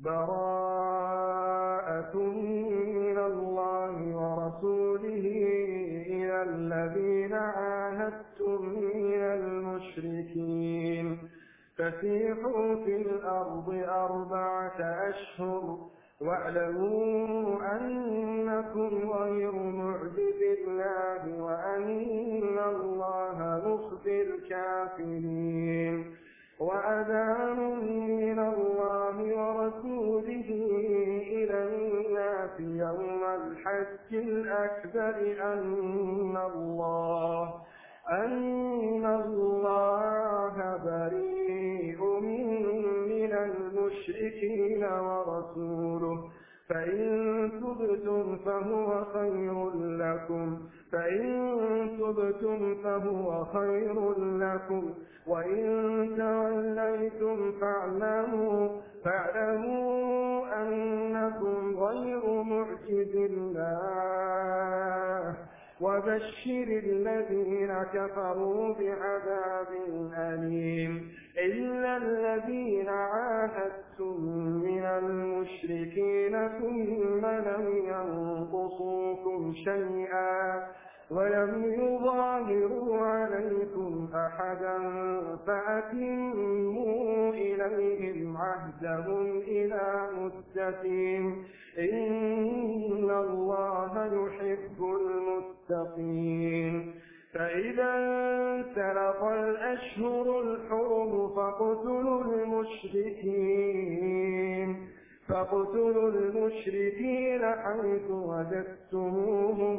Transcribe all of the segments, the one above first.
براءة من الله ورسوله إلى الذين عاهدتم من المشركين فسيحوا في الأرض 4 أشهر واعلموا أنكم غير معجز الله وأن الله مخزي الكافرين وأذان من الله ورسوله إلى الناس يوم الحج الأكبر أن الله بريء من المشركين ورسوله فإن تبتم فهو خير لكم وإن توليتم فاعلموا أنكم غير معجز الله وبشر الذين كفروا بعذاب أليم إلا الذين عاهدتم من المشركين ثم لم ينقصوكم شيئا ولم يظاهروا عليكم أحدا فأتموا إليهم عهدهم إلى مدتهم إن الله يحب المتقين فإذا انسلخ الأشهر الحرم فاقتلوا المشركين حيث وجدتموهم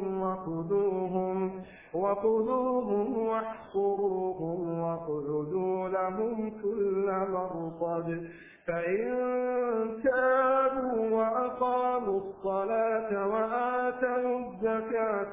وخذوهم واحصروهم واقعدوا لهم كل مرصد فإن تابوا وأقاموا الصلاة وآتوا الزكاة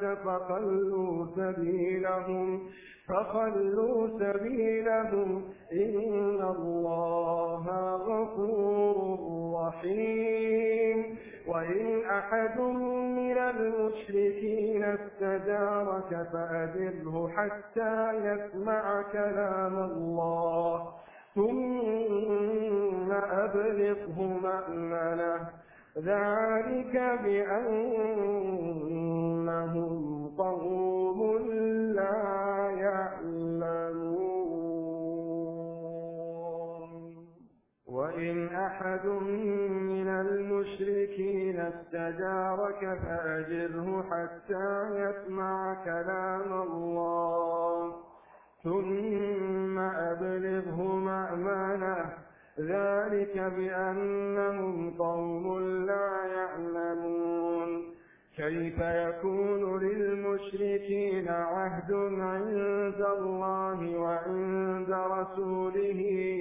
فخلوا سبيلهم إن الله غفور رحيم وإن أحد من المشركين استجارك فأجره حتى يسمع كلام الله ثم أبلغه مأمنه ذلك بأنهم قوم لا يعلمون وإن أحد من المشركين استجارك فأجره حتى يسمع كلام الله ثم أبلغه مأمنه ذلك بأنهم قوم لا يعلمون كيف يكون للمشركين عهد عند الله وعند رسوله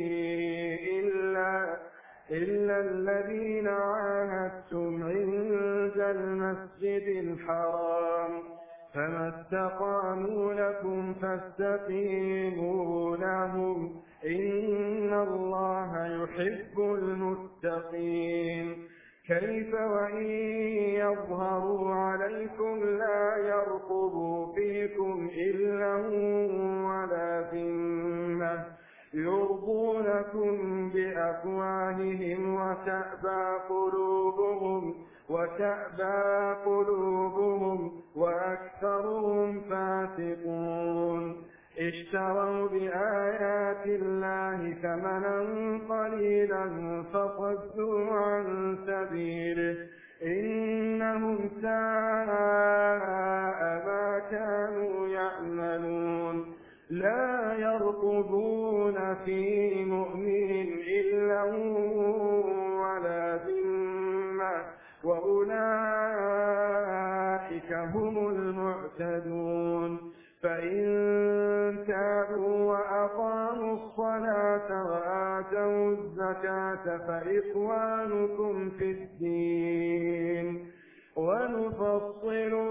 إلا الذين عاهدتم عند المسجد الحرام فما استقاموا لكم فاستقيموا لهم إن الله يحب المتقين كيف وإن يظهروا عليكم لا يرقبوا فيكم إلا ولا ذمة يرضونكم بأفواههم وتأبى قلوبهم وأكثرهم فاسقون اشتروا بآيات الله ثمنا قليلا فصدوا عن سبيله إنهم ساء ما كانوا يعملون لا يرقبون في مؤمن إلا ولا ذمة وأولئك هم المعتدون فإن تابوا وأقاموا الصلاة وآتوا الزكاة فإخوانكم في الدين ونفصل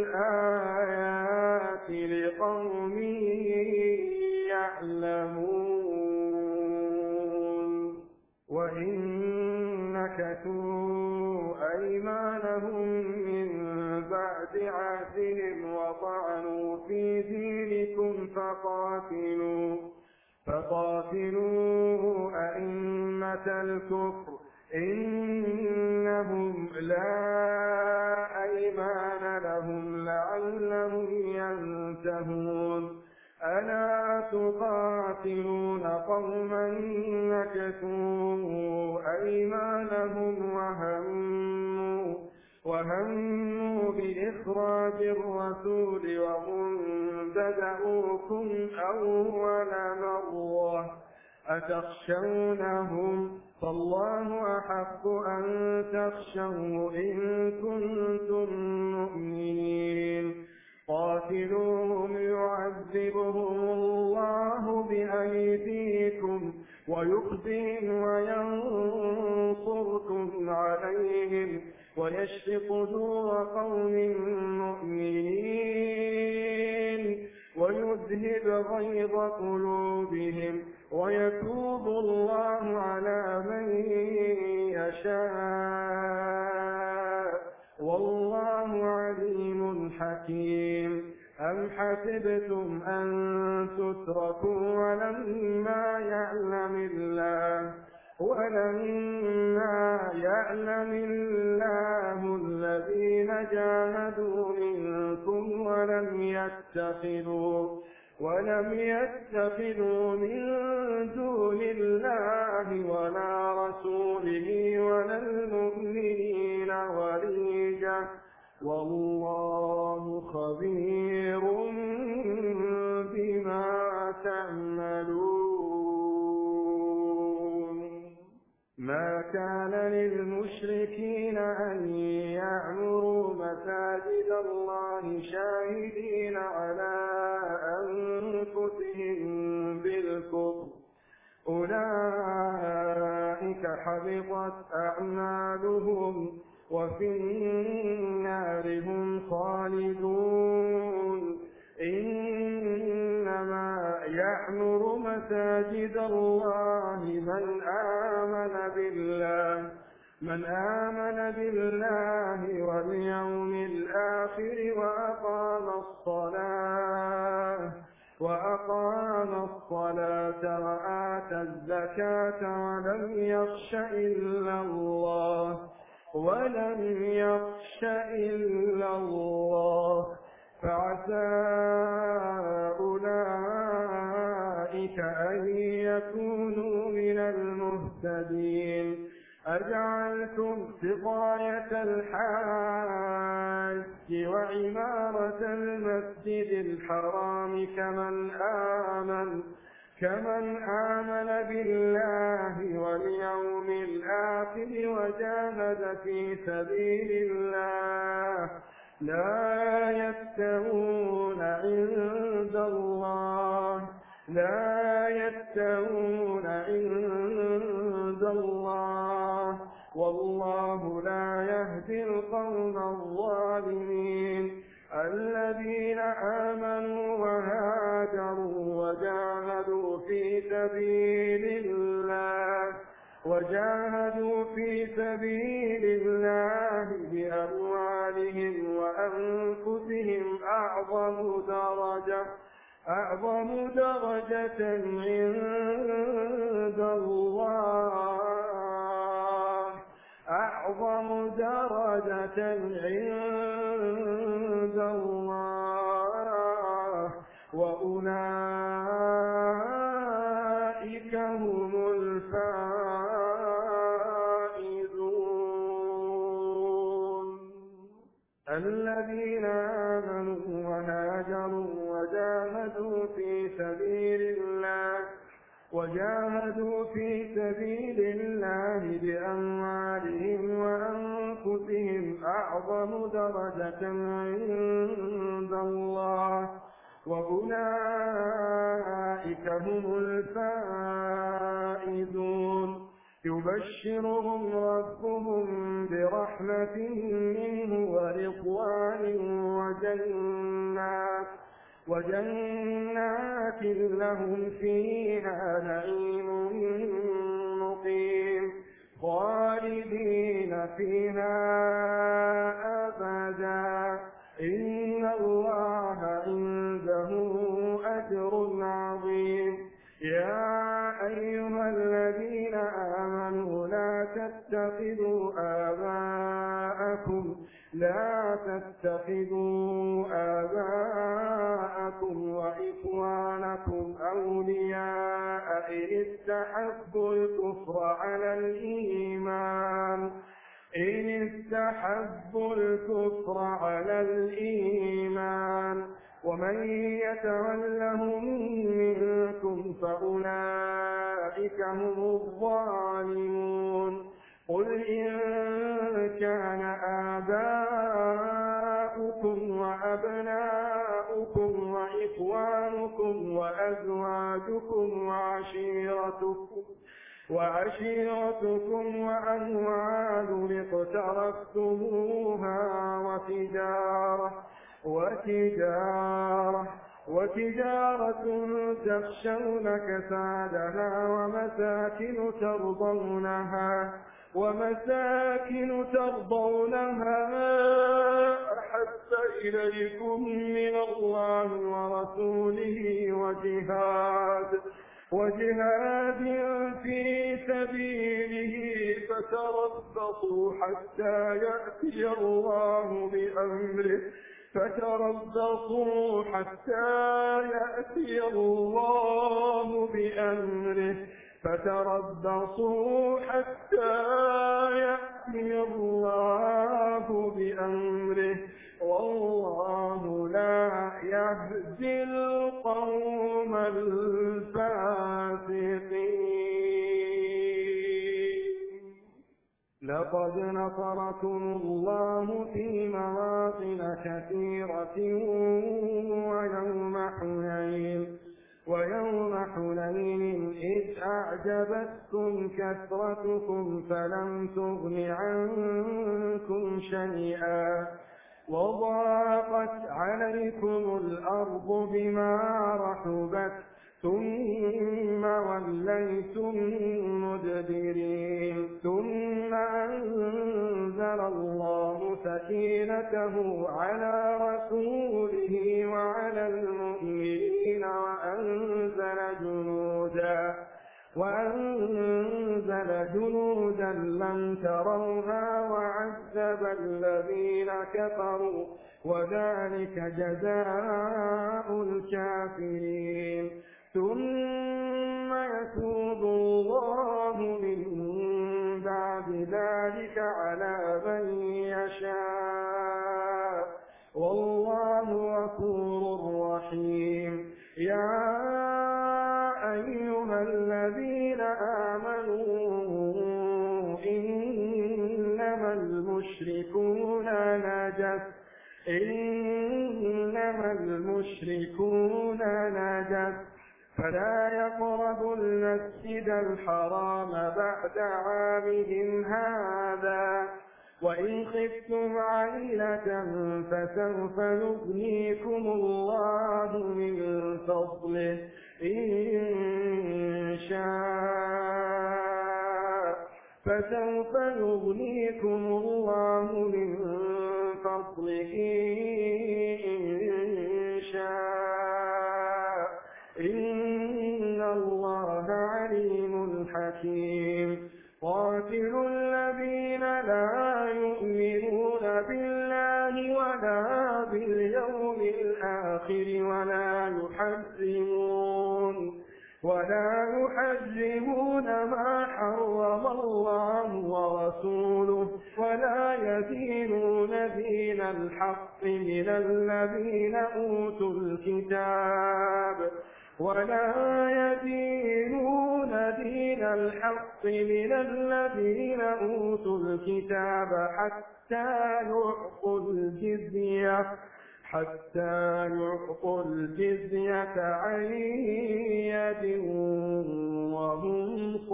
الآيات لقوم يعلمون وإن نكثوا أيمانهم من بعد عهدهم وطعنوا في دينكم فقاتلوا أئمة الكفر إن قوما نكثوا أيمانهم وهموا بإخراج الرسول وهم بدأوكم أول مرة أتخشونهم فالله أحق أن تخشوه إن كنتم مؤمنين قاتلوهم يعذبهم الله بأيديكم ويخزيهم وينصركم عليهم ويشف صدور قوم مؤمنين ويذهب غيظ قلوبهم ويتوب الله على من يشاء والله عليم حكيم أم حسبتم أن تتركوا ولما يعلم الله الذين جاهدوا منكم ولم يتخذوا من دون الله ولا رسوله ولا المؤمنين وليجا والله خبير بما تعملون ما كان للمشركين أن يعمروا مساجد الله شاهدين على أنفسهم بالكفر أولئك حبطت أعمالهم وفي النار هم خالدون إنما يعمر مساجد الله من آمن بالله واليوم الآخر وأقام الصلاة وآتى الزكاة ولم يخش إلا الله فعسى أولئك أن يكونوا من المهتدين أجعلتم سقاية الحاج وعمارة المسجد الحرام كمن آمن بالله واليوم الآخر وجاهد في سبيل الله لا يستوون عند الله والله لا يهدي القوم الظالمين الذين آمنوا وهاجروا وجاهدوا في سبيل الله بأموالهم وأنفسهم أعظم درجة عند الله وأولئك هم الفائزون الذين آمنوا وهاجروا وجاهدوا في سبيل الله بأموالهم وأنفسهم أعظم درجة عند الله وأولئك هم الفائزون يبشرهم ربهم برحمة منه ورضوان وجنات لهم فيها نعيم مقيم خالدين فيها أبدا إن الله عنده أجر عظيم يا أيها الذين آمنوا لا تتخذوا تتخذوا آباءكم وإخوانكم أولياء إن استحبوا الكفر على الإيمان ومن يتولهم منكم فأولئك هم الظالمون قل إن كان آباؤكم وأبناؤكم وإخوانكم وأزواجكم وعشيرتكم وأموال اقترفتموها وتجارة تخشون كسادها ومساكن ترضونها أحب إليكم من الله ورسوله وجهاد في سبيله فتربصوا حتى يأتي الله بأمره والله لا يهدي القوم الفاسقين لقد نصركم الله في مواطن كثيرة ويوم حنين إذ أعجبتكم كثرتكم فلم تغن عنكم شيئا وضاقت عليكم الأرض بما رحبت ثم وليتم مدبرين ثم أنزل الله سكينته على رسوله وعلى المؤمنين وأنزل جنودا لم تروها وعذب الذين كفروا وذلك جزاء الكافرين ثم يتوب الله من بعد ذلك على من يشاء والله غفور رحيم يا أيها الذين آمنوا إنما المشركون نجس فلا يقربوا المسجد الحرام بعد عامهم هذا وإن خفتم عيلة فسوف يغنيكم الله من فضله إن شاء إن الله عليم حكيم قاتلوا الذين لا يؤمنون بالله ولا باليوم الآخر ولا يحرمون ما حرم الله ورسوله ولا يدينون دين الحق من الذين أوتوا الكتاب حتى يعطوا الجزية عن يد وهم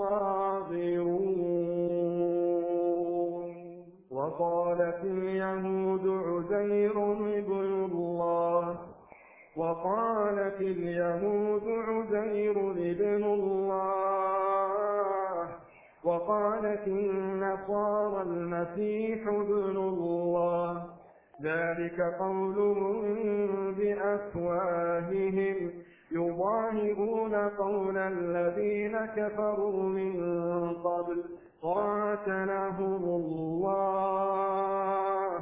صاغرون وقالت اليهود عزير ابن الله وقالت النصارى المسيح ابن الله ذلك قولهم بأفواههم يضاهئون قول الذين كفروا من قبل قاتلهم الله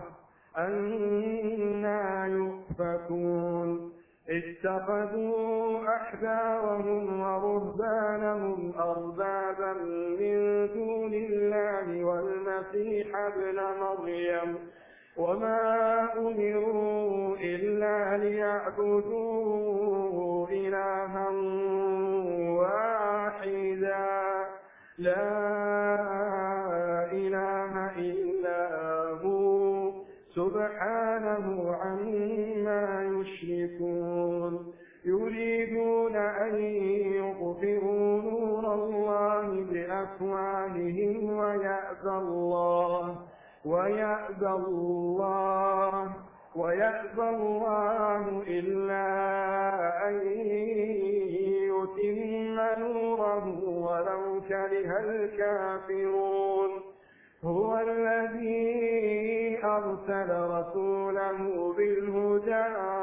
أنى يؤفكون اتخذوا أحبارهم ورهبانهم أربابا من دون الله والمسيح ابن مريم وما أمروا إلا ليعبدوا إلها واحدا لا إله إلا هو سبحانه عما يشركون يريدون أن يطفئوا نور الله بأفواههم ويأبى الله إلا أن يتم نوره ولو كره الكافرون هو الذي أرسل رسوله بالهدى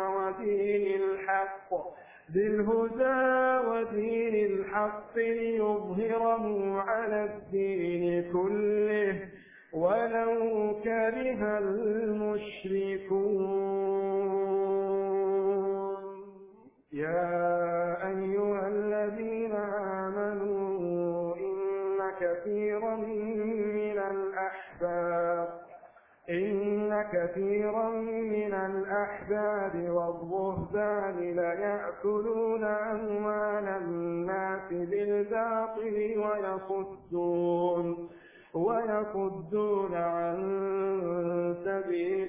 ودين الحق ليظهره على الدين كله ولو كره المشركون يا أيها الذين آمنوا إن كثيرا من الأحبار والرهبان ليأكلون أموال الناس بالباطل ويصدون عن سبيل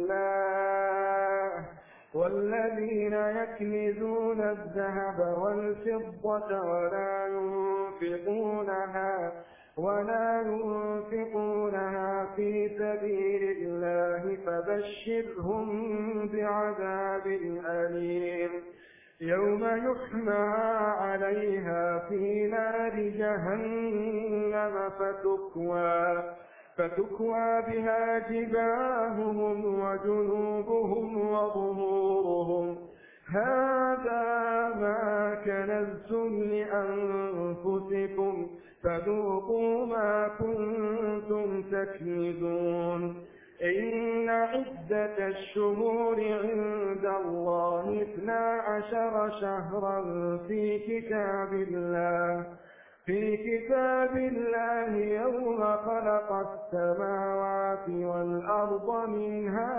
الله والذين يكنزون الذهب والفضة ولا ينفقونها في سبيل الله فبشرهم بعذاب أليم يوم يحمى عليها في نار جهنم فتكوى بها جباههم وجنوبهم وظهورهم هذا ما كنزتم لأنفسكم فذوقوا ما كنتم تكنزون إن عدة الشهور عند الله 12 شهرا في كتاب الله يوم خلق السماوات والأرض منها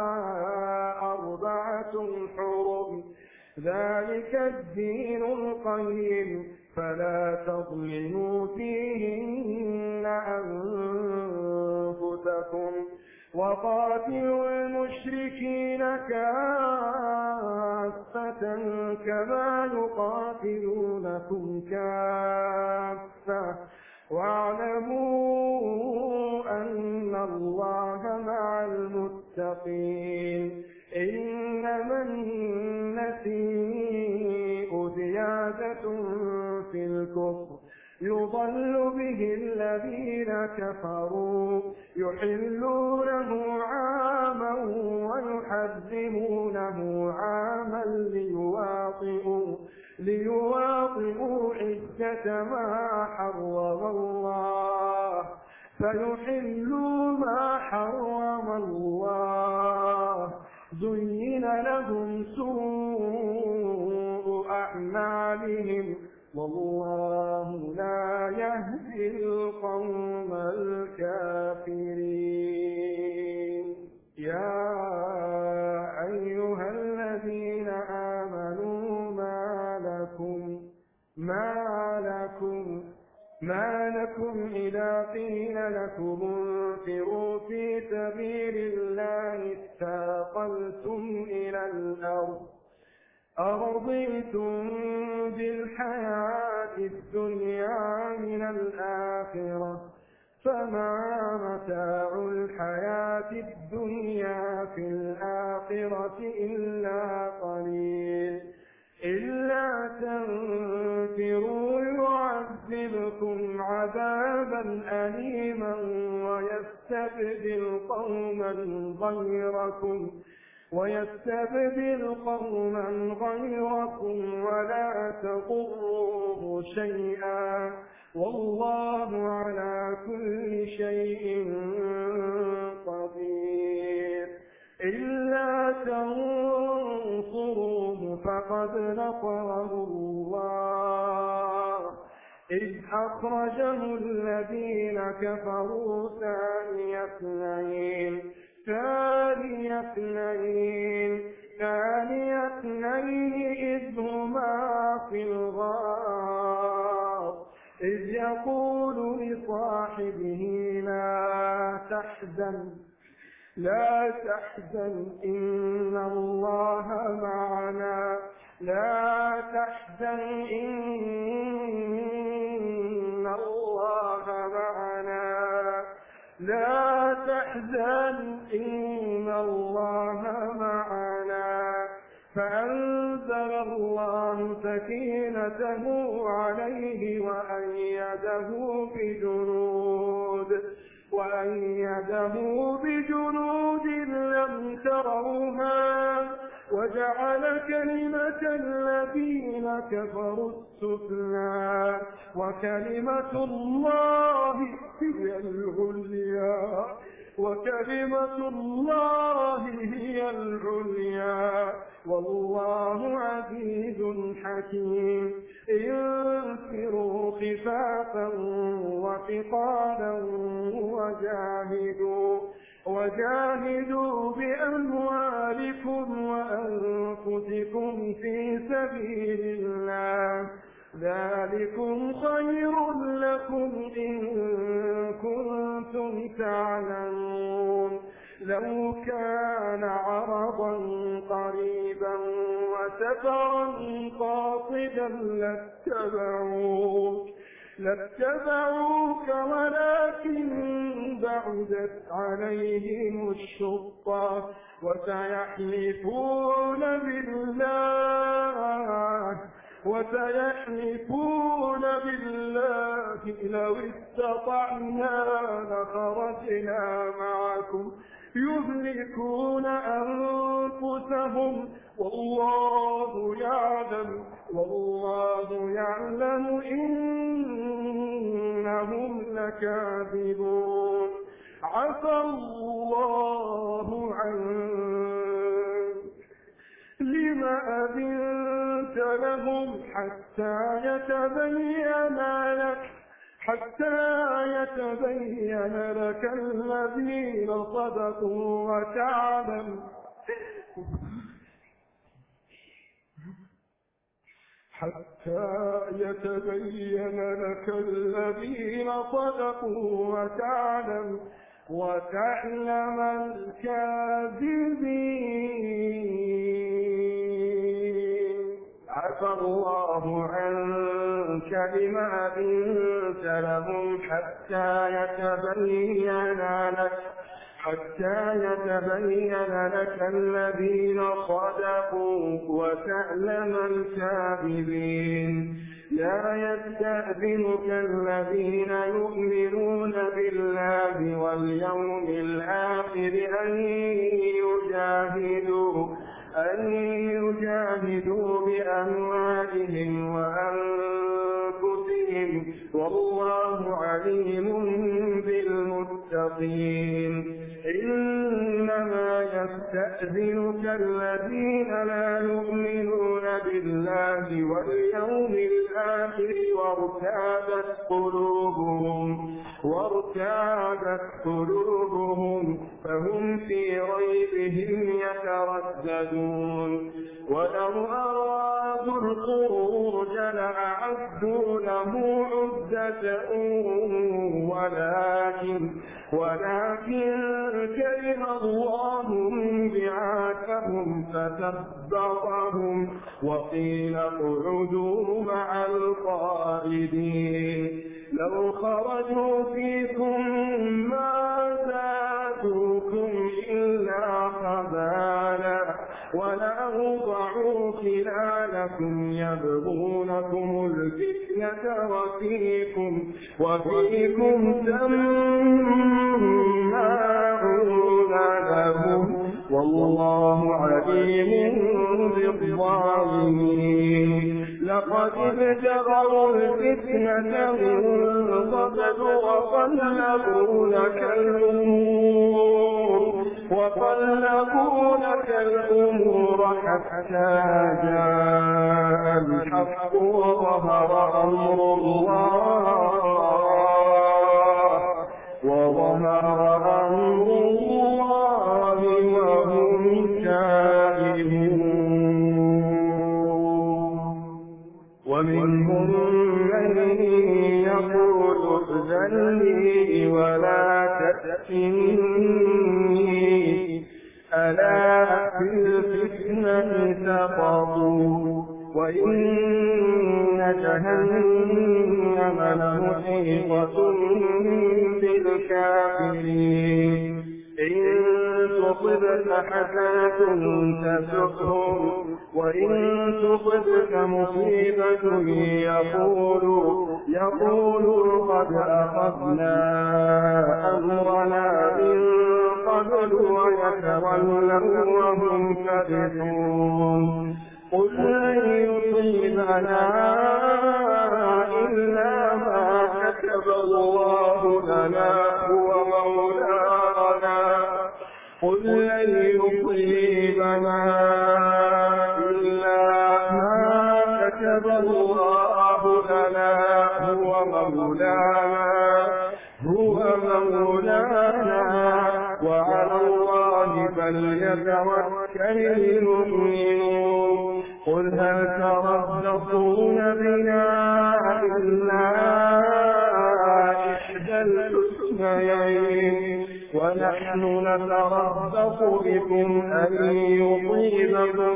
4 حرم ذلك الدين القيم فلا تظلموا فيهن أنفسكم وقاتلوا المشركين كافة كما يقاتلونكم كافة واعلموا أن الله مع المتقين إنما النسيء زيادة في الكفر يضل به الذين كفروا يحلونه عاما ويحرمونه عاما ليواطئوا عدة ما حرم الله فيحلوا ما حرم الله زين لهم سوء أعمالهم والله لا يهدي القوم الكافرين يا أيها الذين آمنوا ما لكم إذا قيل لكم انفروا في سبيل الله اثاقلتم إلى الأرض أرضيتم بالحياة الدنيا من الآخرة فما متاع الحياة الدنيا في الآخرة إلا قليل إلا تنفروا يعذبكم عذابا أليما ويستبدل قوما غيركم ولا تضروه شيئا والله على كل شيء قدير. إلا تنصروه فقد نصره الله إذ أخرجه الذين كفروا ثاني اثنين إذ هما في الغار إذ يقول لصاحبه لا تحزن إن الله معنا فأنزل الله سكينته عليه وأيده بجنود لم تروها وجعل كلمة الذين كفروا السفلى وكلمة الله هي العليا والله عزيز حكيم. انفروا خفافا وثقالا وجاهدوا بأموالكم وأنفسكم في سبيل الله ذلكم خير لكم إن كنتم تعلمون. لو كان عرضا قريبا وسفرا قاصدا لاتبعوك ولكن بعدت عليهم الشقة وسيحلفون بالله لو استطعنا لخرجنا معكم يهلكون أنفسهم والله يعلم إنهم لكاذبون. عفى الله عنك لم أذنت لهم حتى يتبين لك الذين صدقوا وتعلم وتعلم الكاذبين. عفى الله عنك لما أذنت لهم حتى يتبين لك الذين صدقوا وتعلم الكاذبين. لا يستأذنك الذين يؤمنون بالله واليوم الآخر أن يجاهدوا بأموالهم وأنفسهم والله عليم بالمتقين. إنما يستأذنك الذين لا يؤمنون بالله واليوم الآخر وارتابت قلوبهم فهم في ريبهم يترددون. ولو أرادوا الخروج لأعدوا له عدة ولكن كره الله بعاثهم فثبطهم وقيل اقعدوا مع القائدين. لو خرجوا فيكم ما زادوكم إلا خبالا ولأوضعوا خلالكم يبغونكم الفتنة وفيكم سماعون لهم والله عليم بالظالمين. لقد ابتغوا الفتنة من قبل وقلبوا لك الأمور حتى جاء الحق وظهر أمر الله وهم كارهون. ومنهم من يقول ائذن لي ولا تفتني ألا في الفتنة سقطوا وإن جهنم لمحيطة بالكافرين. إن تصبك حسنة تسؤهم وإن تصبك مصيبة يقولوا قد أخذنا أمرنا من قبل ويتولوا وهم فرحون. قل لن يصيبنا إلا ما كتب الله لنا هو مولانا. قل لن يصيبنا إلا ما كتب الله لنا هو مولانا وعلى الله فليتوكل المؤمنون. قل هل تربصون بنا إلا إحدى الحسنيين ونحن نتربص بكم أن يصيبكم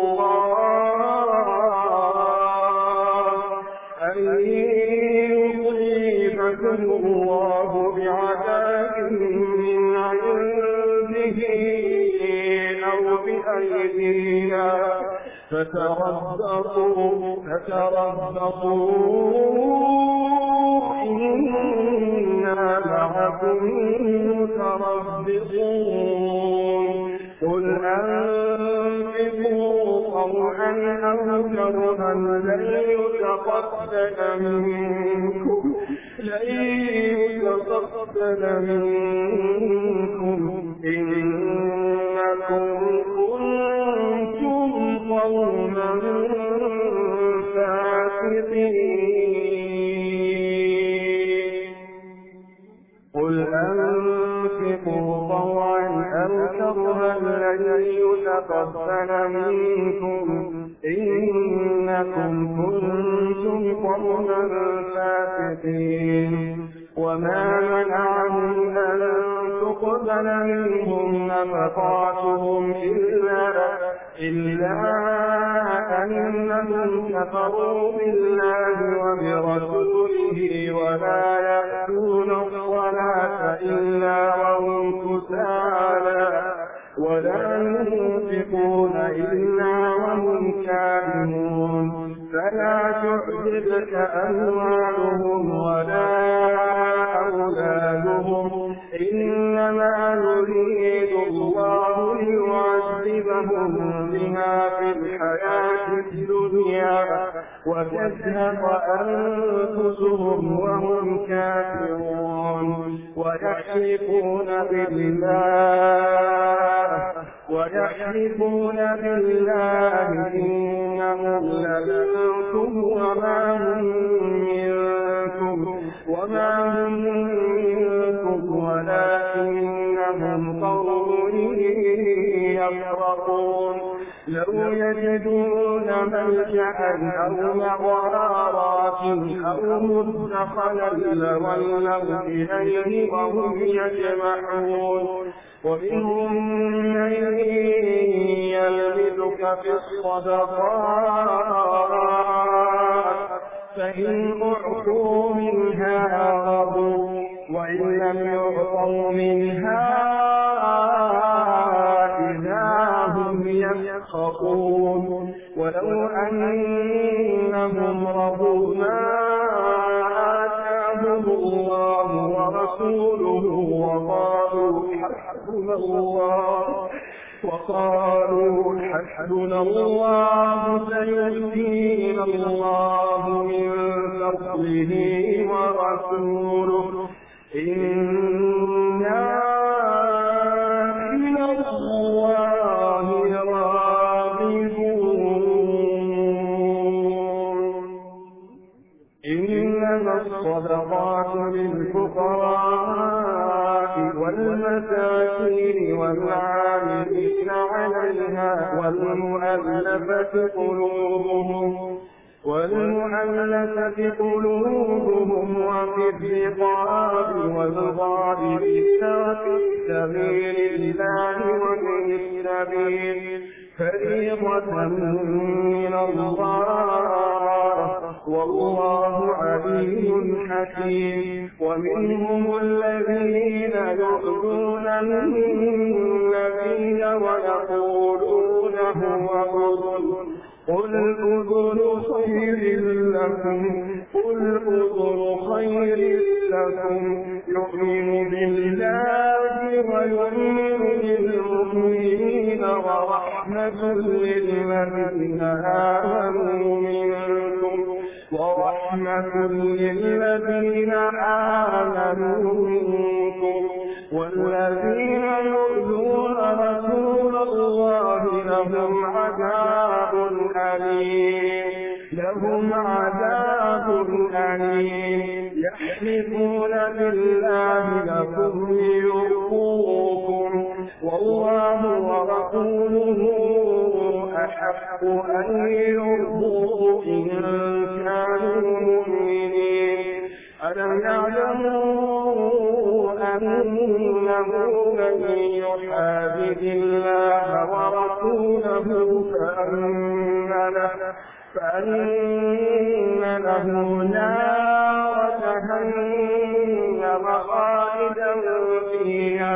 الله بعذاب من عنده أو بأيدينا فتربصوا إنا معكم متربصون. قل أنفقوا طوعا أو كرها لن يتقبل منكم إنكم كنتم قوما فاسقين. قل أنفقوا طوعا أو كرها لن يتقبل منكم إنكم كنتم قوما فاسقين. وما منعهم أن تقبل منهم نفقاتهم إلا أنهم كفروا بالله وبرسوله ولا يأتون الصلاة إلا وهم كسالى ولا ينفقون إلا وهم كارهون. فلا تعجبك أموالهم ولا أولادهم إنما يريد الله ليعذبهم بها في الحياة الدنيا وتزهق أنفسهم وهم كافرون. ويحلفون بالله إنهم لمنكم وما هم منكم ولكنهم قوم يفرقون. لو يجدون ملجأ أو مغارات أو مدخلا لولوا إليه وهم يجمعون. ومنهم من يلمزك في الصدقات فإن أعطوا منها رضوا وإن لم يعطوا منها إذا هم يسخطون. ولو أنهم رضوا ما آتاهم الله ورسوله وقالوا حسبنا الله وقالوا حسبنا الله سيؤتينا الله من فضله ورسوله إنا إلى الله راغبون إنما الصدقات للفقراء والمساكين والعاملين عليها والمؤلفة قلوبهم وفي الرقاب والغارمين وفي سبيل الله وابن السبيل فريضة من الله والله عليم حكيم ومنهم الذين يؤذون النبي ويقولون هو أذن قل أذن خير لكم يؤمن بالله ويؤمن بالمؤمنين ورحمة للذين آمنوا منكم والذين يؤذون رسول الله لهم عذاب أليم يحلفون بالله لكم ليرضوكم والله ورسوله أحق أن يرضوه إن كانوا مؤمنين ألم يعلموا أنه من يحادد الله ورسوله فأن له نار جهنم خالدا فيها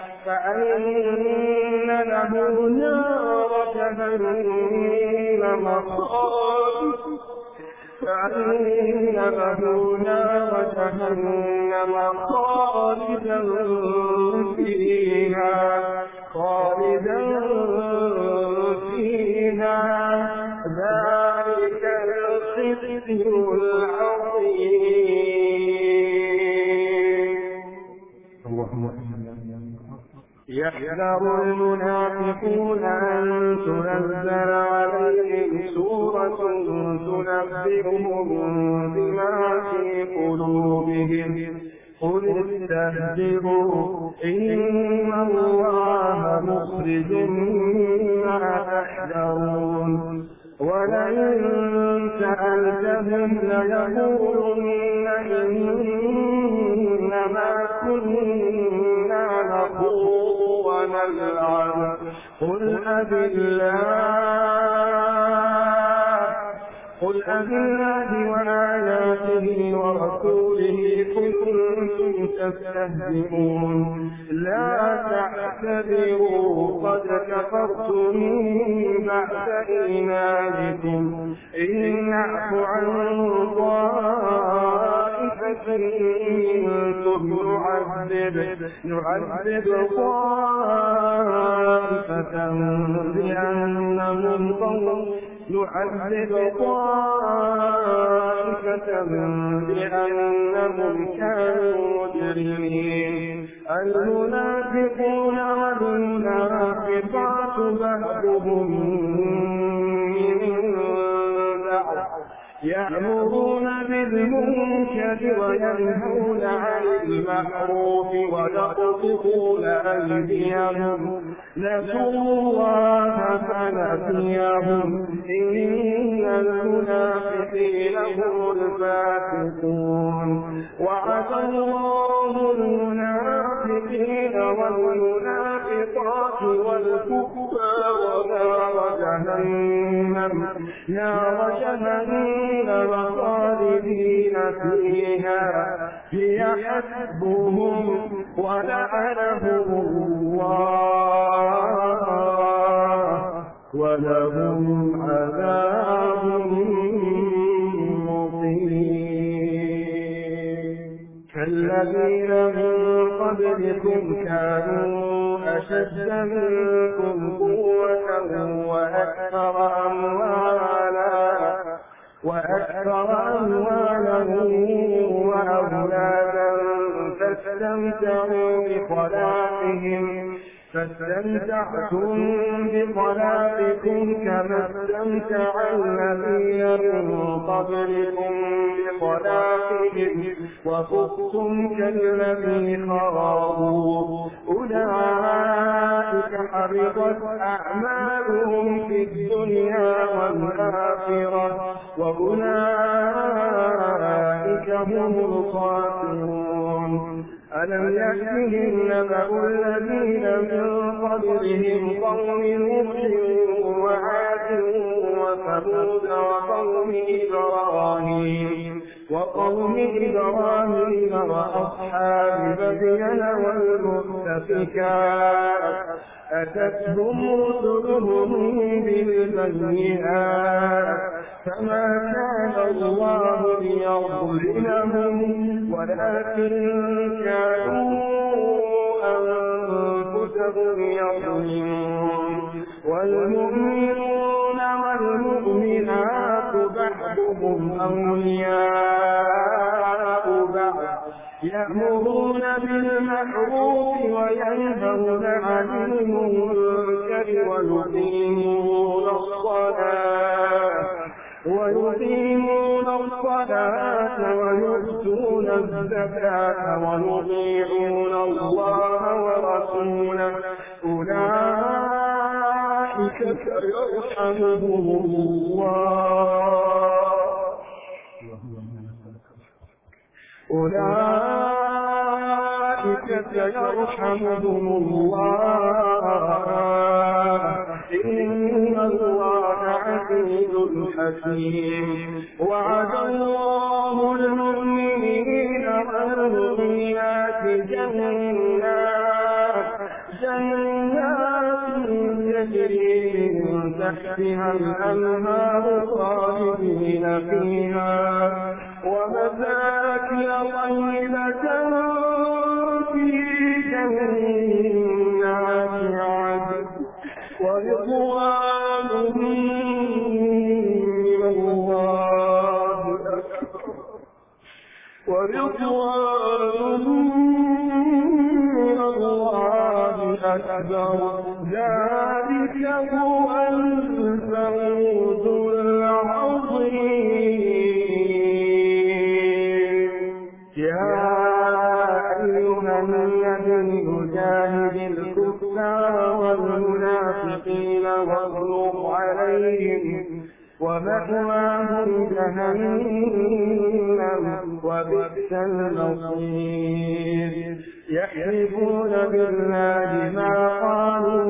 خالدا فيها ذلك الخزي العظيم. يحذر المنافقون أن تنزل عليهم سورة تنبئهم بما في قلوبهم قل استهزئوا إن الله مخرج ما تحذرون ولئن سألتهم ليقولن إنما كنا نخوض ونلعب قل أبالله وآياته ورسوله كنتم تستهزئون لا تعتذروا قد كفرتم بعد إيمانكم إن نعف عن طائفة منكم نعذب طائفة بأنهم كانوا مجرمين المنافقون والمنافقات بعضهم من بعض يأمرون بالمنكر وينهون عن المعروف ويقبضون أيديهم نسوا الله فنسيهم إن المنافقين هم الفاسقون وعد الله المنافقين والمنافقات والكفار نار جهنم خالدين فيها هي حسبهم ولعنهم الله ولهم عذاب مقيم كالذين من قبلكم كانوا أشد منكم قوة وأكثر أموالا وأولادا فاستمتعتم بخلاقكم كما استمتع الذين من قبلكم بخلاقهم وخضتم كالذي خاضوا أولئك حبطت أعمالهم في الدنيا والآخرة وأولئك هم الخاسرون ألم يأتهم نبأ الذين من قبلهم قوم نوح وعاد وثمود وقوم إبراهيم وأصحاب مدين والمؤتفكات أتتهم رسلهم بالبينات فما كان الله ليظلمهم ولكن كانوا أنفسهم يظلمون والمؤمنون والمؤمنات بعضهم أولياء بعض يأمرون بالمعروف وينهون عن المنكر ويقيمون الصلاة ويؤتون الزكاة ويطيعون الله ورسوله أولئك سيرحمهم الله إن الله عزيز حكيم وعد الله المؤمنين والمؤمنات جنات تجري من تحتها الأنهار خالدين فيها ومساكن طيبة في جنات عدن ورضوان من الله أكبر ذلك هو الفوز العظيم يا أيها النبي جاهد الكفار والمنافقين واغلظ عليهم ومأواهم جهنم وبئس المصير يحلفون بالله ما قالوا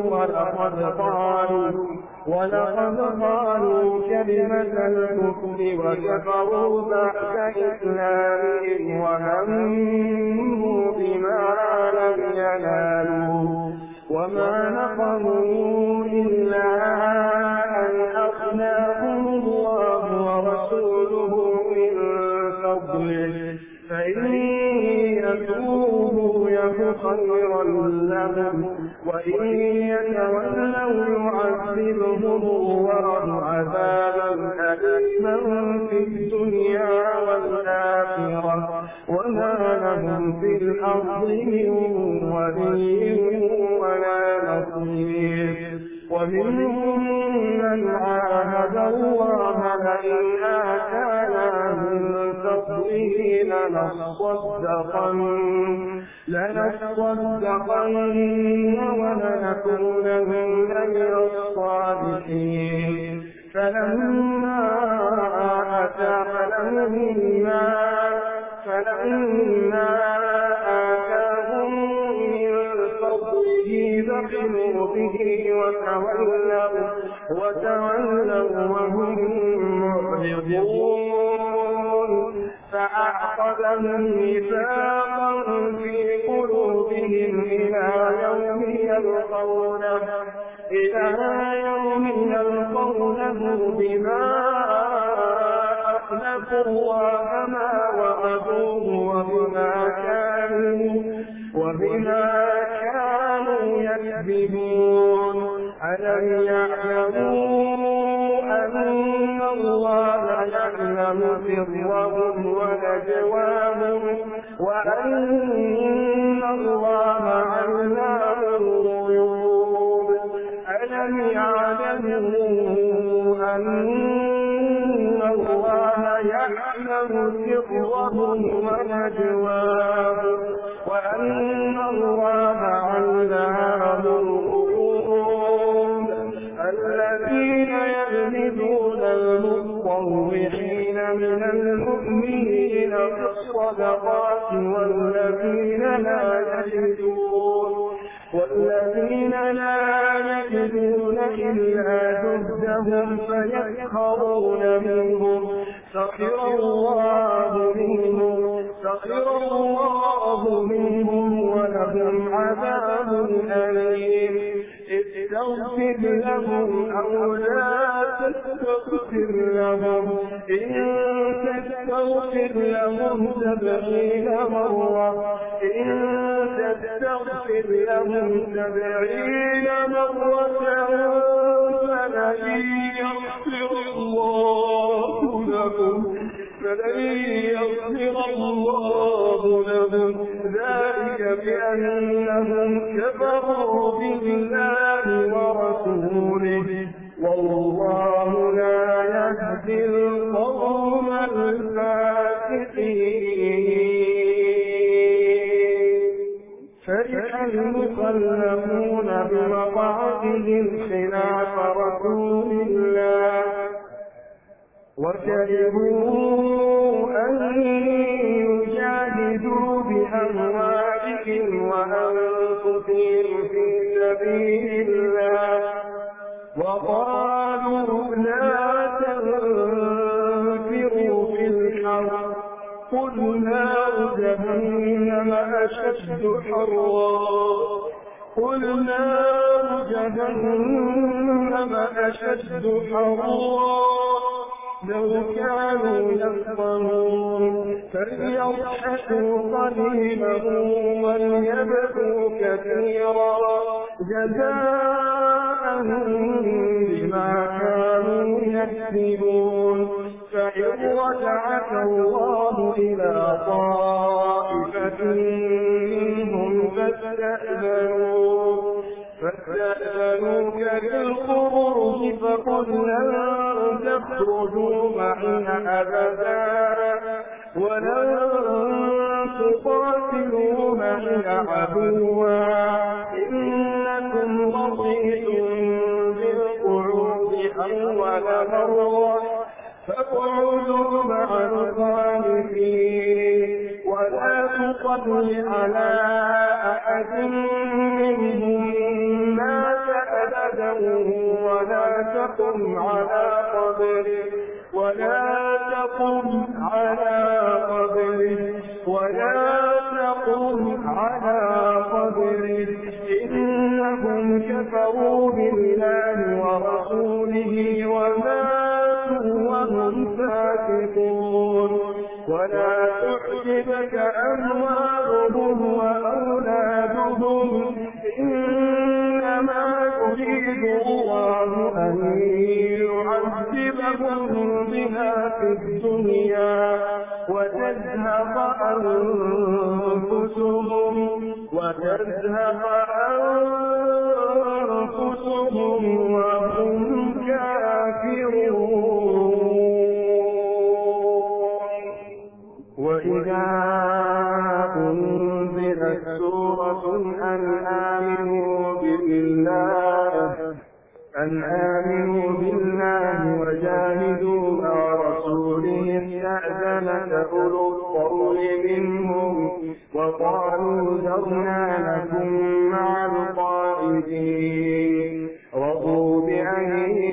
ولقد قالوا كلمة الكفر وكفروا بعد إسلامهم وهموا بما لم ينالوا وما نقموا إلا أن أغناهم الله ورسوله من فضله فإن يتوبوا يك خيرا لهم وإن يتولوا يعذبهم الله عذابا أليما في الدنيا والآخرة وما لهم في الأرض من ولي ولا نصير ومنهم من عاهد الله لئن آتانا من فضله لنصدقن ولنكونن من الصالحين فلما آتاهم من فضله بخلوا به وتولوا وهم معرضون فأعقبهم نفاقا في قلوبهم إلى يوم يلقونه بما أخلفوا الله ما وعدوه وبما كانوا يكذبون ألم يعلموا أن الله يعلم سرهم ونجواهم وأن الله علام الغيوب ألم يعلموا أن الله يعلم سرهم ونجواهم وأن الله علام الغيوب الذين يلمزون المطوعين من المؤمنين في الصدقات والذين لا يجدون إلا جهدهم فيسخرون منهم سخر الله منهم ولهم عذاب أليم استغفر لهم أو لا تستغفر لهم إن تستغفر لهم 70 مرة فلن يغفر الله لهم ذلك بأنهم كفروا بالله ورسوله والله لا يهدي القوم الفاسقين فرح المخلفون بمقعدهم خلاف رسول الله وكرهوا أن يجاهدوا بأموالهم وأنفسهم في سبيل الله وقالوا لا تنفروا في الحرب قل نار جهنم أشد حرا لو كانوا يفقهون فليضحكوا قليلا وليبكوا كثيرا جزاء بما كانوا يكسبون فإن رجعك الله إلى طائفة منهم فاستأذنوك للخروج فقل لن تخرجوا معي أبدا ولن تقاتلوا معي عدوا إنكم رضيتم بالقعود أول مرة فاقعدوا مع الخالفين ولا تصل على أحد منهم مات أبدا ولا تقم على قبره إنهم كفروا بالله ورسوله وماتوا وهم فاسقون ولا تعجبك أموالهم وأولادهم إنما يريد الله أن يعذبهم بها في الدنيا وتزهق أنفسهم وهم كافرون وإذا أنزلت سورة أن آمنوا بالله وجاهدوا مع رسوله استأذنك أولو الطول منهم وقالوا ذرنا لكم مع القائدين رضوا بأن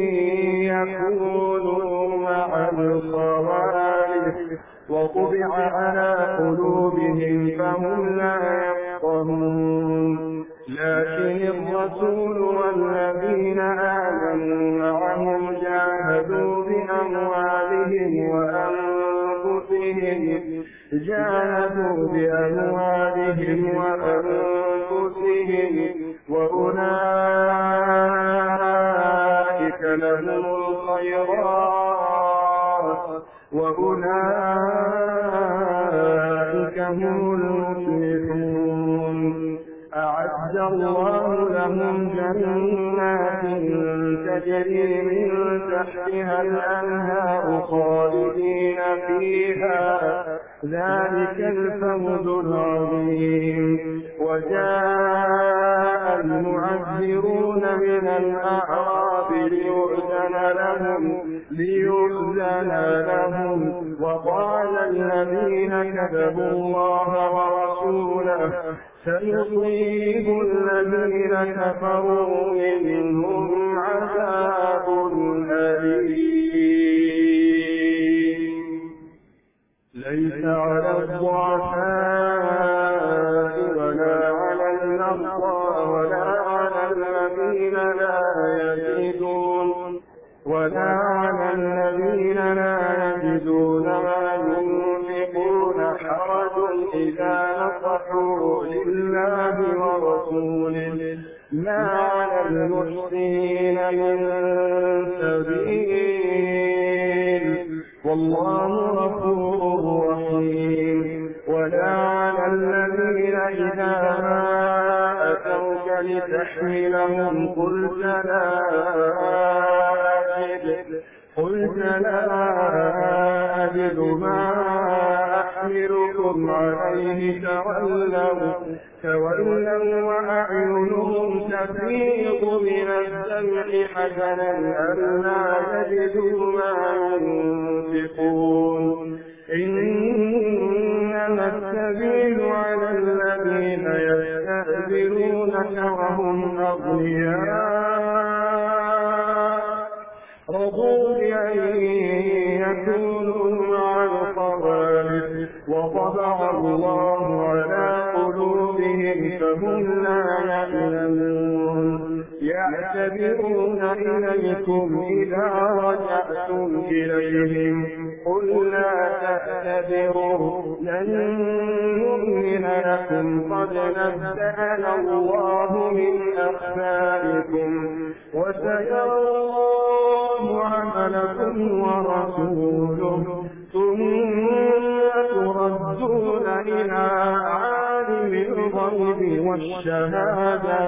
يكونوا مع الخوالف وطبع على قلوبهم فهم لا يفقهون لكن الرسول والذين آمنوا معهم جاهدوا بأموالهم وأولئك لهم الخيرات وأولئك هم المفلحون أعد الله لهم جنات تجري من تحتها الأنهار خالدين فيها ذلك الفوز العظيم وجاء المعذرون من الأعراب ليؤذن لهم وقال الذين كذبوا الله ورسوله سيصيب الذين كفروا منهم عذاب أليم ليس على الضعفاء ولا على المرضى ولا على الذين لا يجدون ما ينفقون حرج إذا نصحوا لله ورسوله ما على المحسنين من سبيل والله غفور رحيم ولا على الذين إذا ما أتوك لتحملهم قلت لا أجد ما أحملكم عليه تولوا وأعينهم تفيض من الدمع حزنا ألا يجدوا ما ينفقون إنما السبيل على الذين يستأذنونك وهم أغنياء رضوا بأن يكونوا مع الخوالف وطبع الله على قلوبهم فهم لا يعلمون يعتذرون إليكم إذا رجعتم إليهم قل لا تعتذروا لن نؤمن لكم قد نبأنا الله من أخباركم وسيرى الله عملكم ورسوله ثم تردون إلى عالم الغيب والشهادة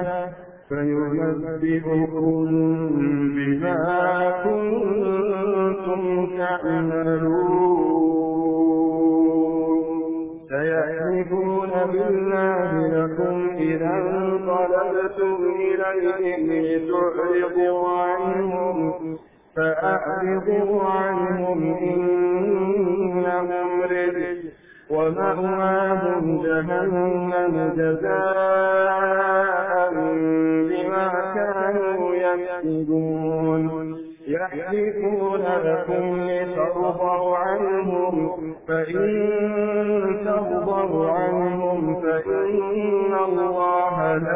فينبئكم بما كنتم تعملون سيحلفون بالله لكم إذا انقلبتم إليهم لتعرضوا عنهم فأعرضوا عنهم إنهم رجس ومأواهم جهنم جزاء بما كانوا يكسبون يحلفون لكم لترضوا عنهم فإن ترضوا عنهم فإن الله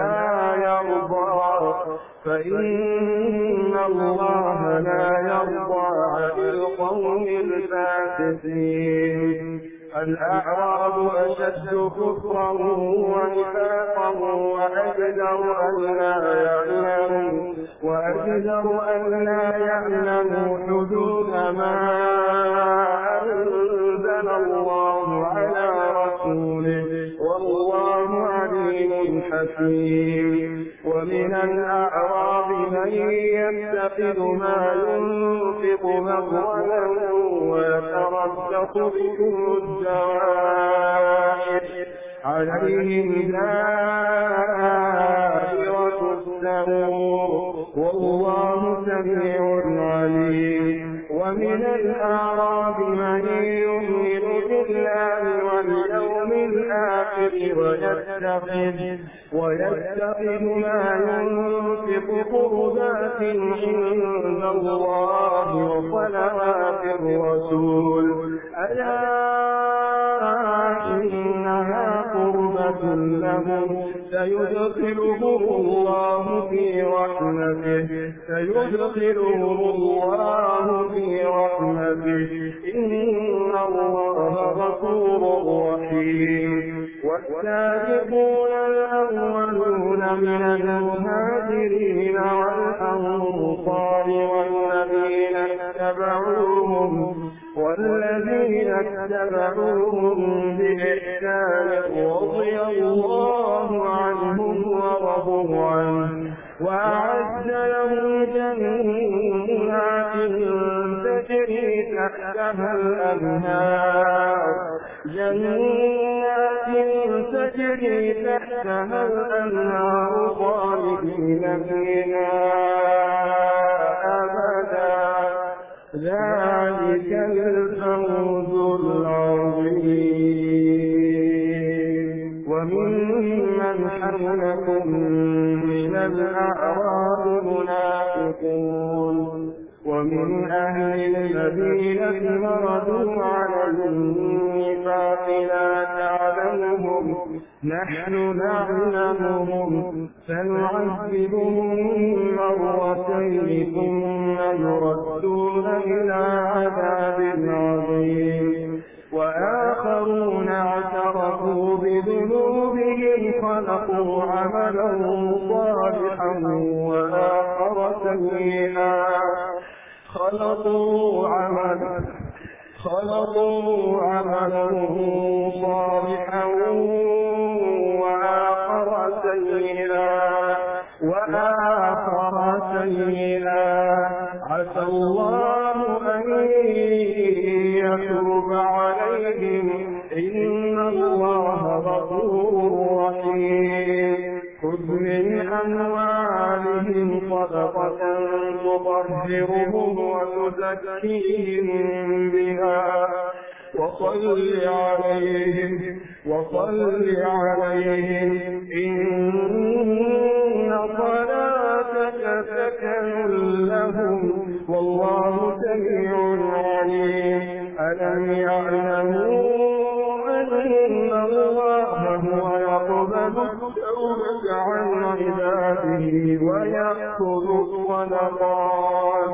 لا يرضى عن القوم الفاسقين الأعراب أشد كفرا ونفاقا وأجدر أن لا يعلموا حدود ما أنزل الله على رسوله والله عليم حكيم ومن الأعراب من يتخذ ما ينفق مغرما ويتربص بكم الدوائر عليهم دائرة السوء والله سميع عليم ومن الأعراب من يؤمن بالله واليوم الآخر ويتخذ ما ينفق قربات عند الله وصلوات الرسول ألا إنها قربة لهم سيدخلهم الله في رحمته إن الله غفور رحيم والسابقون الأولون من المهاجرين والأنصار والذين اتبعوهم بإحسان رضي الله عنهم ورضوا عنه وأعد لهم جنات تجري تحتها الأنهار خالدين فيها أبدا ذلك الفوز العظيم. وممن حولكم من الأعراب منافقون ومن أهل المدينة مردوا على النفاق لا تعلمهم نحن نعلمهم سنعذبهم مرتين ثم يردون إلى عذاب عظيم. وآخرون اعترفوا بذنوبهم خلقوا عملا صالحا وآخر سيئا خلقوا عملا صالحا وآخر سيئا عسى الله أن يتوب عليهم إن الله غفور رحيم. خذ من أموالهم صدقة تطهرهم وتزكيهم بها وصل عليهم إن صلاتك سكن لهم والله سميع عليم. ألم يعلموا أن الله هو يقبل التوبة عن عباده ويأخذ الصدقات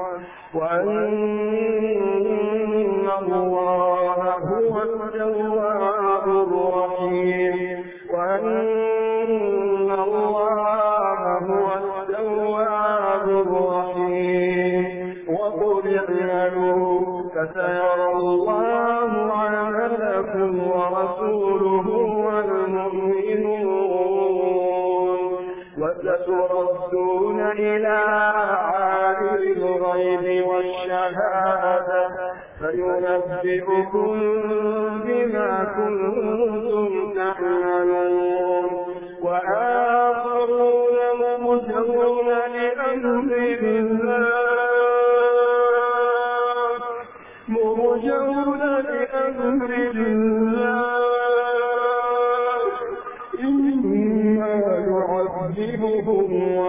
وأن الله هو التواب الرحيم وقل اعملوا فسيرى الله عملكم ورسوله والمؤمنون وستردون إلى عالم الغيب والشهادة فينبئكم بما كنتم تعملون. وآخرون مرجون لأمر الله إما يعذبهم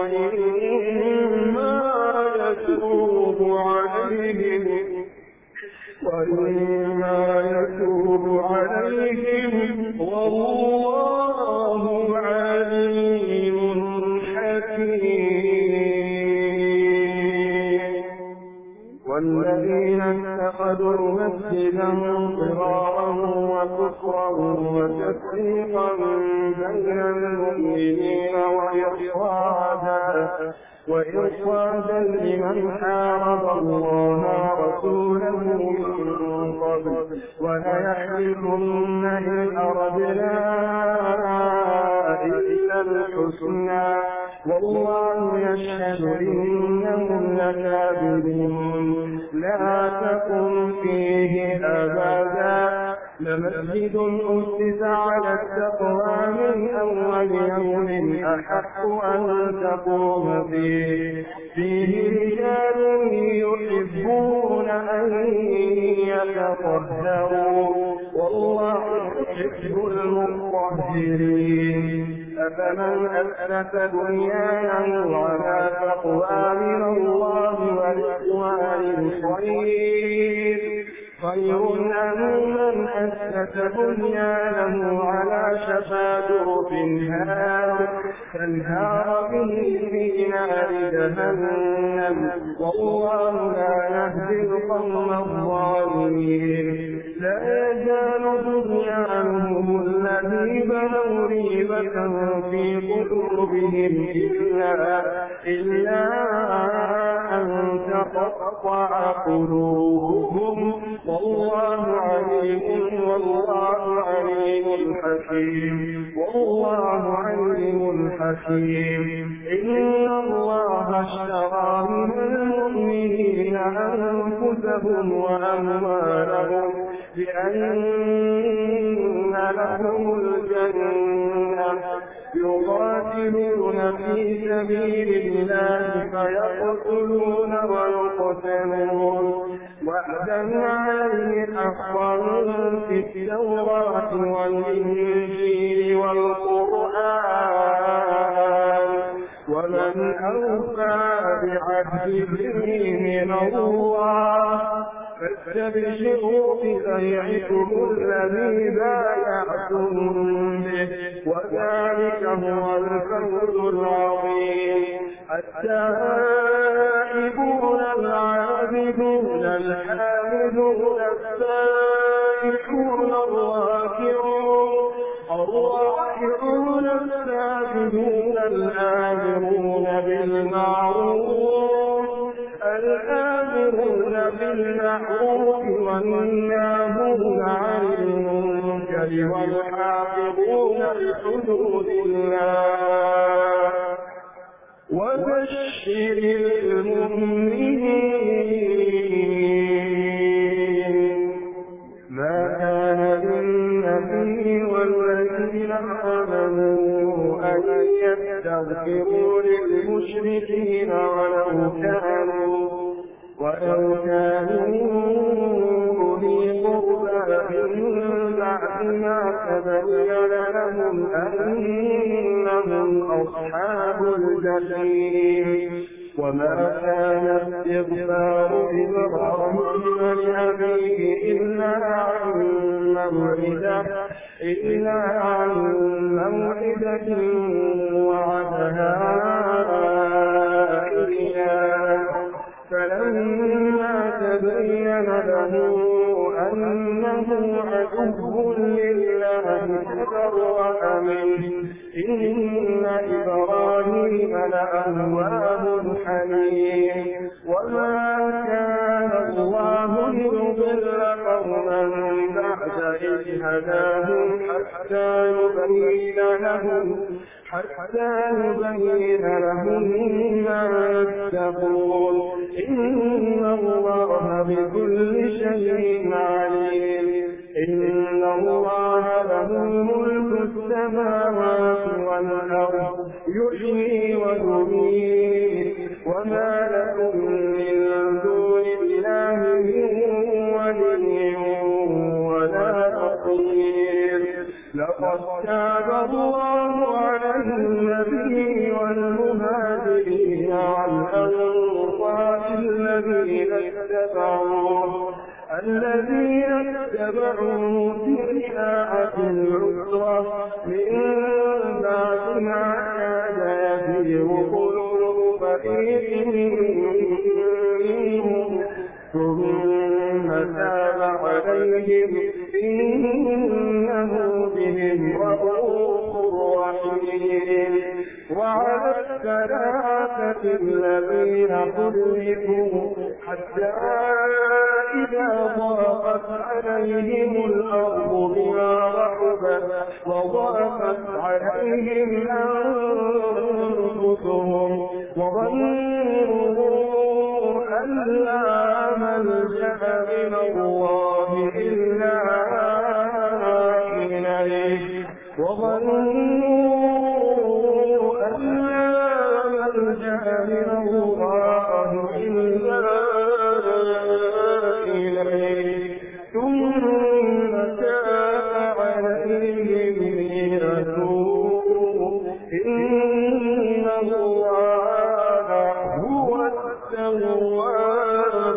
وإما يتوب عليهم والله عليم حكيم. والذين اتخذوا مسجدا ضرارا وكفرا وتفريقا بين المؤمنين وإرصادا لمن حارب الله ورسوله من قبل وليحلفن إن أردنا إلا الحسنى والله يشهد إنهم لكاذبون. لا تقم فيه أبدا لمسجد أسس على التقوى من أول يوم أحق أن تقوم فيه رجال يحبون أن يتطهروا والله يحب المطهرين. أفمن أسس بنيانه على تقوى من الله ورضوان خير أم من أسس بنيانه على شفا جرف فانهار به في نار جهنم والله لا يهدي القوم الظالمين. لا يزال بنيانهم الذي بنوا ريبة في قلوبهم إلا أن تقطع قلوبهم والله عليم حكيم إن الله اشترى من المؤمنين أنفسهم وأموالهم بأن لهم الجنة يقاتلون في سبيل الله فيقتلون ويقتلون وعدا عليه حقا في التوراة والإنجيل والقرآن ومن أوفى بعهده من الله فاستبشروا ببيعكم الذي بايعتم به وذلك هو الفوز العظيم التائبون العابدون الحامدون السائحون الراكعون الساجدون الآمرون بالمعروف والناهون عن المنكر والحافظون لحدود الله وبشر المؤمنين ما كان للنبي والذين آمنوا أن يستغفروا للمشركين ولو كانوا أولي قربى من بعد ما تبين لهم أنهم أصحاب الجحيم وما كان استغفار إبراهيم لأبيه إلا عن موعدة وعدها إياه فلما تبين له أنه عدو لله تبرأ منه إن إبراهيم لأواه حليم وما كان الله ليضل قوما بعد إذ هداهم حتى يبين لهم ما يتقون إن الله بكل شيء عليم إن الله له ملك السماوات والأرض يحيي ويميت وما لكم من دون الله من ولي ولا نصير لقد تاب الله على النبي والمهاجرين والأنصار الذين اتبعوه في ساعة العسرة من بعد ما كاد يزيغ قلوب فريق منهم ثم تاب عليهم إنه بهم رؤوف رحيم وعلى الثلاثة الذين خلفوا حتى إذا ضاقت عليهم الأرض بما رحبت وضاقت عليهم أنفسهم وظنوا أن لا ملجأ من الله إلا إليه ثم تاب عليهم ليتوبوا إن الله هو التواب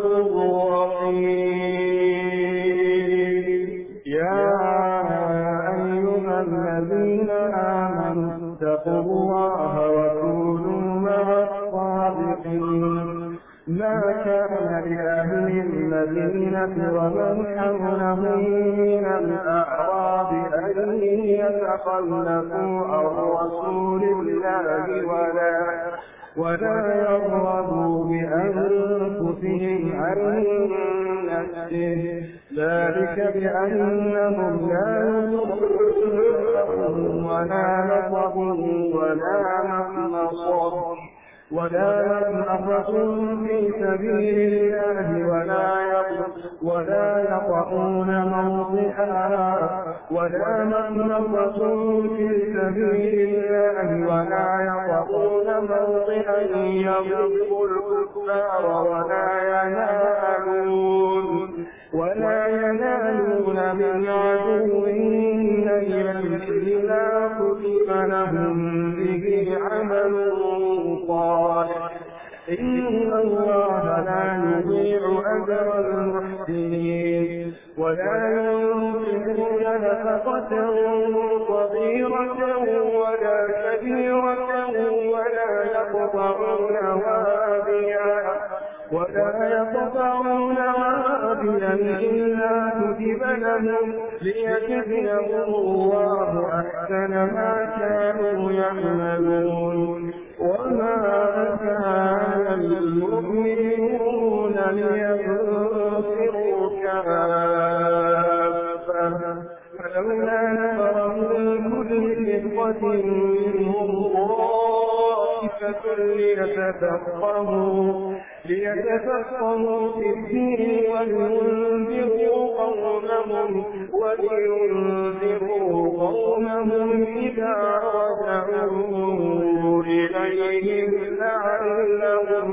الرحيم يا أيها الذين آمنوا اتقوا الله وكونوا مع الصادقين ما كان لأهل المدينة ومن حولهم من الأعراب أن يتخلفوا عن رسول الله ولا يرغبوا بأنفسهم عن نفسه، ذلك بأنهم لا يطيعون ولا نصب ولا مخمصة في سبيل الله ولا يطعون موضعا يغضب الكفار ولا ينالون من عدو نيلا إلا كتب لهم به عمل صالح، إن الله لا يضيع أجر المحسنين. ولا ينفقون نفقة صغيرة ولا كبيرة ولا يقطعون واديا إلا كتب لهم ليجزيهم الله أحسن ما كانوا يعملون. وما كان المؤمنون لينفروا كافة فلولا نفر من كل فرقة منهم طائفة ليتفقهوا في الدين ولينذروا قومهم إذا رجعوا إليهم لعلهم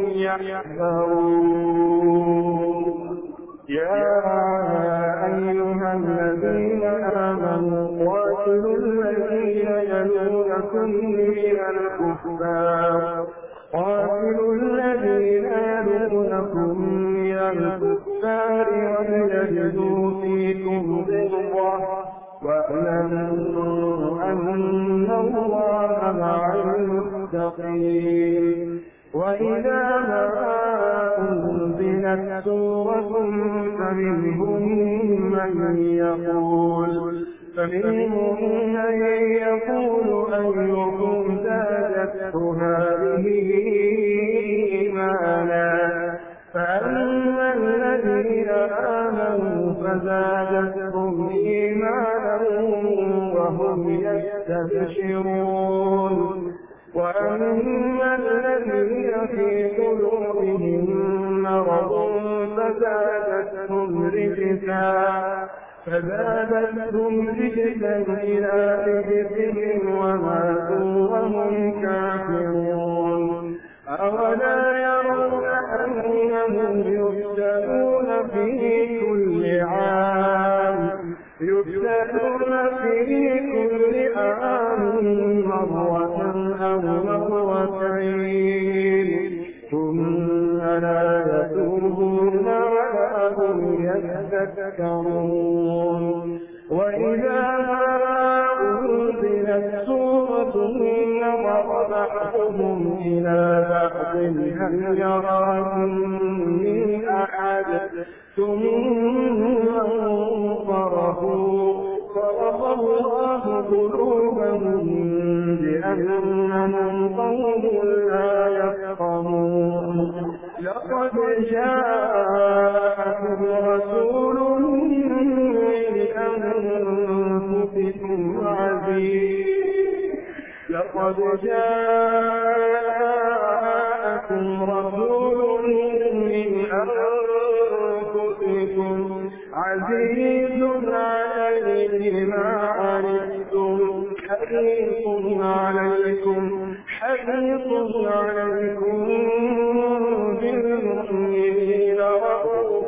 يحذرون. يا أيها الذين آمنوا قاتلوا الذين يلونكم من الكفار وليجدوا فيكم غلظة واعلموا أن الله مع المتقين. وإذا ما أنزلت سورة فمنهم من يقول أيكم زادته هذه إيمانا، فأما الذين آمنوا فزادتهم إيمانا وهم يستبشرون، وأما الذين في قلوبهم مرض فزادتهم رجسا إلى رجسهم وماتوا وهم كافرون. أولا يرون أنهم يفتنون في كل عام مرة أو مرتين ثم لا يتوبون ولا هم يذكرون. وإذا أنزلت سورة نظر بعضهم إلى بعض هل يراكم من أحد ثم صرف الله قلوبهم بأنهم قوم لا يفقهون. لقد جاءكم رسول من أنفسكم عزيز عليه ما عنتم حريص عليكم بالمؤمنين رؤوف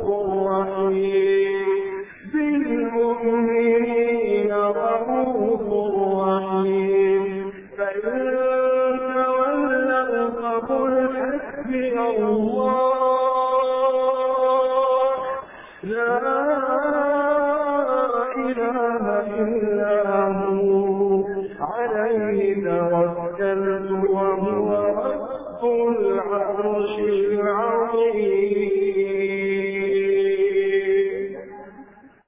رحيم. فإن تولوا فقل حسبي الله لا إله إلا هو عليه توكلت وهو رب العرش